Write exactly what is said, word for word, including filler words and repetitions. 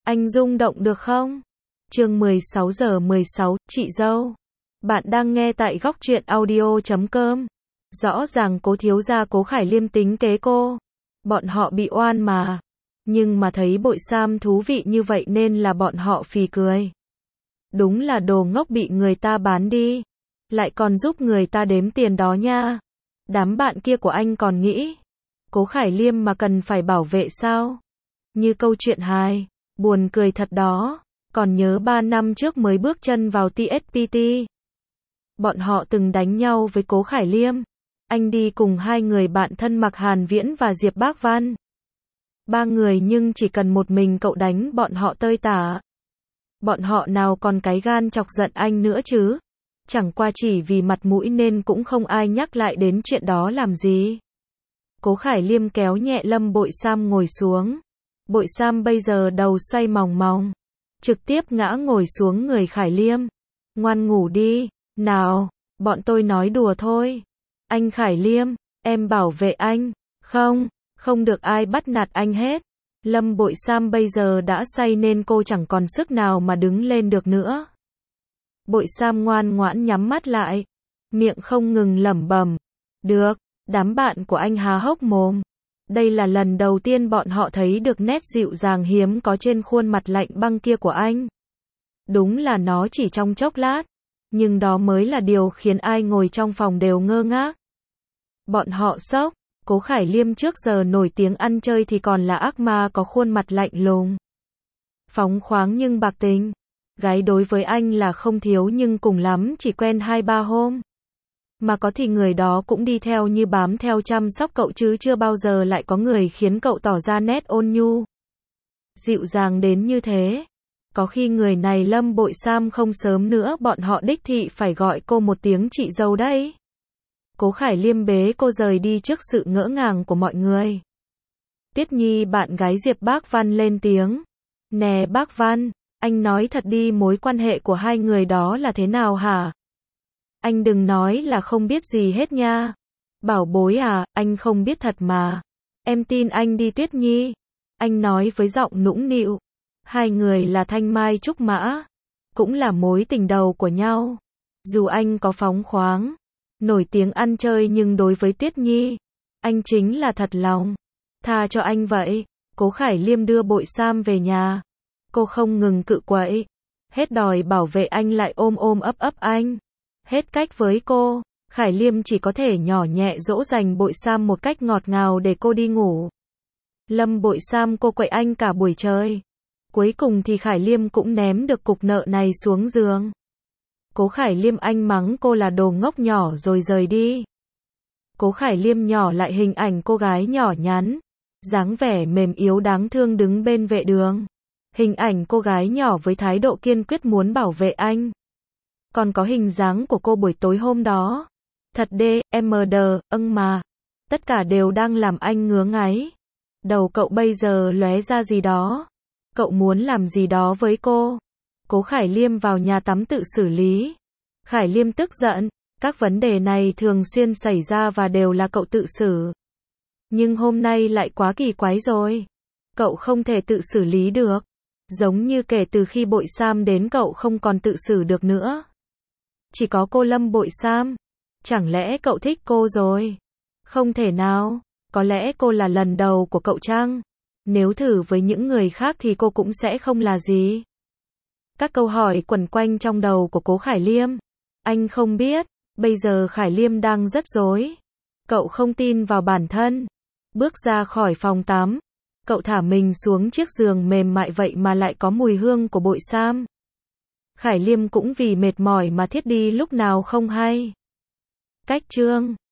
Anh rung động được không? Chương mười sáu giờ mười sáu, chị dâu. Bạn đang nghe tại góc truyện audio chấm com. Rõ ràng Cố thiếu gia Cố Khải Liêm tính kế cô. Bọn họ bị oan mà. Nhưng mà thấy Bội Sam thú vị như vậy nên là bọn họ phì cười. Đúng là đồ ngốc bị người ta bán đi. Lại còn giúp người ta đếm tiền đó nha. Đám bạn kia của anh còn nghĩ Cố Khải Liêm mà cần phải bảo vệ sao? Như câu chuyện hài, buồn cười thật đó. Còn nhớ ba năm trước mới bước chân vào tê ét pê tê. Bọn họ từng đánh nhau với Cố Khải Liêm. Anh đi cùng hai người bạn thân Mạc Hàn Viễn và Diệp Bác Văn. Ba người nhưng chỉ cần một mình cậu đánh bọn họ tơi tả. Bọn họ nào còn cái gan chọc giận anh nữa chứ. Chẳng qua chỉ vì mặt mũi nên cũng không ai nhắc lại đến chuyện đó làm gì. Cố Khải Liêm kéo nhẹ Lâm Bội Sam ngồi xuống. Bội Sam bây giờ đầu xoay mòng mòng. Trực tiếp ngã ngồi xuống người Khải Liêm. Ngoan ngủ đi, nào, bọn tôi nói đùa thôi. Anh Khải Liêm, em bảo vệ anh. Không, không được ai bắt nạt anh hết. Lâm Bội Sam bây giờ đã say nên cô chẳng còn sức nào mà đứng lên được nữa. Bội Sam ngoan ngoãn nhắm mắt lại. Miệng không ngừng lẩm bẩm. Được, đám bạn của anh há hốc mồm. Đây là lần đầu tiên bọn họ thấy được nét dịu dàng hiếm có trên khuôn mặt lạnh băng kia của anh. Đúng là nó chỉ trong chốc lát. Nhưng đó mới là điều khiến ai ngồi trong phòng đều ngơ ngác. Bọn họ sốc. Cố Khải Liêm trước giờ nổi tiếng ăn chơi thì còn là ác ma có khuôn mặt lạnh lùng. Phóng khoáng nhưng bạc tình. Gái đối với anh là không thiếu nhưng cùng lắm chỉ quen hai ba hôm. Mà có thì người đó cũng đi theo như bám theo chăm sóc cậu chứ chưa bao giờ lại có người khiến cậu tỏ ra nét ôn nhu. Dịu dàng đến như thế. Có khi người này Lâm Bội Sam không sớm nữa bọn họ đích thị phải gọi cô một tiếng chị dâu đấy. Cố Khải Liêm bế cô rời đi trước sự ngỡ ngàng của mọi người. Tuyết Nhi bạn gái Diệp Bác Văn lên tiếng. Nè Bác Văn, anh nói thật đi mối quan hệ của hai người đó là thế nào hả? Anh đừng nói là không biết gì hết nha. Bảo bối à, anh không biết thật mà. Em tin anh đi Tuyết Nhi. Anh nói với giọng nũng nịu. Hai người là thanh mai trúc mã. Cũng là mối tình đầu của nhau. Dù anh có phóng khoáng, nổi tiếng ăn chơi nhưng đối với Tuyết Nhi, anh chính là thật lòng. Tha cho anh vậy. Cố Khải Liêm đưa Bội Sam về nhà. Cô không ngừng cự quậy. Hết đòi bảo vệ anh lại ôm ôm ấp ấp anh. Hết cách với cô, Khải Liêm chỉ có thể nhỏ nhẹ dỗ dành Bội Sam một cách ngọt ngào để cô đi ngủ. Lâm Bội Sam cô quậy anh cả buổi trời. Cuối cùng thì Khải Liêm cũng ném được cục nợ này xuống giường. Cố Khải Liêm anh mắng cô là đồ ngốc nhỏ rồi rời đi. Cố Khải Liêm nhỏ lại hình ảnh cô gái nhỏ nhắn, dáng vẻ mềm yếu đáng thương đứng bên vệ đường. Hình ảnh cô gái nhỏ với thái độ kiên quyết muốn bảo vệ anh. Còn có hình dáng của cô buổi tối hôm đó. Thật đê, em đờ, âng mà. Tất cả đều đang làm anh ngứa ngáy. Đầu cậu bây giờ lóe ra gì đó. Cậu muốn làm gì đó với cô. Cố Khải Liêm vào nhà tắm tự xử lý. Khải Liêm tức giận. Các vấn đề này thường xuyên xảy ra và đều là cậu tự xử. Nhưng hôm nay lại quá kỳ quái rồi. Cậu không thể tự xử lý được. Giống như kể từ khi Bội Sam đến cậu không còn tự xử được nữa. Chỉ có cô Lâm Bội Sam. Chẳng lẽ cậu thích cô rồi? Không thể nào. Có lẽ cô là lần đầu của cậu chăng? Nếu thử với những người khác thì cô cũng sẽ không là gì. Các câu hỏi quẩn quanh trong đầu của Cố Khải Liêm. Anh không biết. Bây giờ Khải Liêm đang rất rối. Cậu không tin vào bản thân. Bước ra khỏi phòng tắm. Cậu thả mình xuống chiếc giường mềm mại vậy mà lại có mùi hương của Bội Sam. Khải Liêm cũng vì mệt mỏi mà thiếp đi lúc nào không hay. Cách chương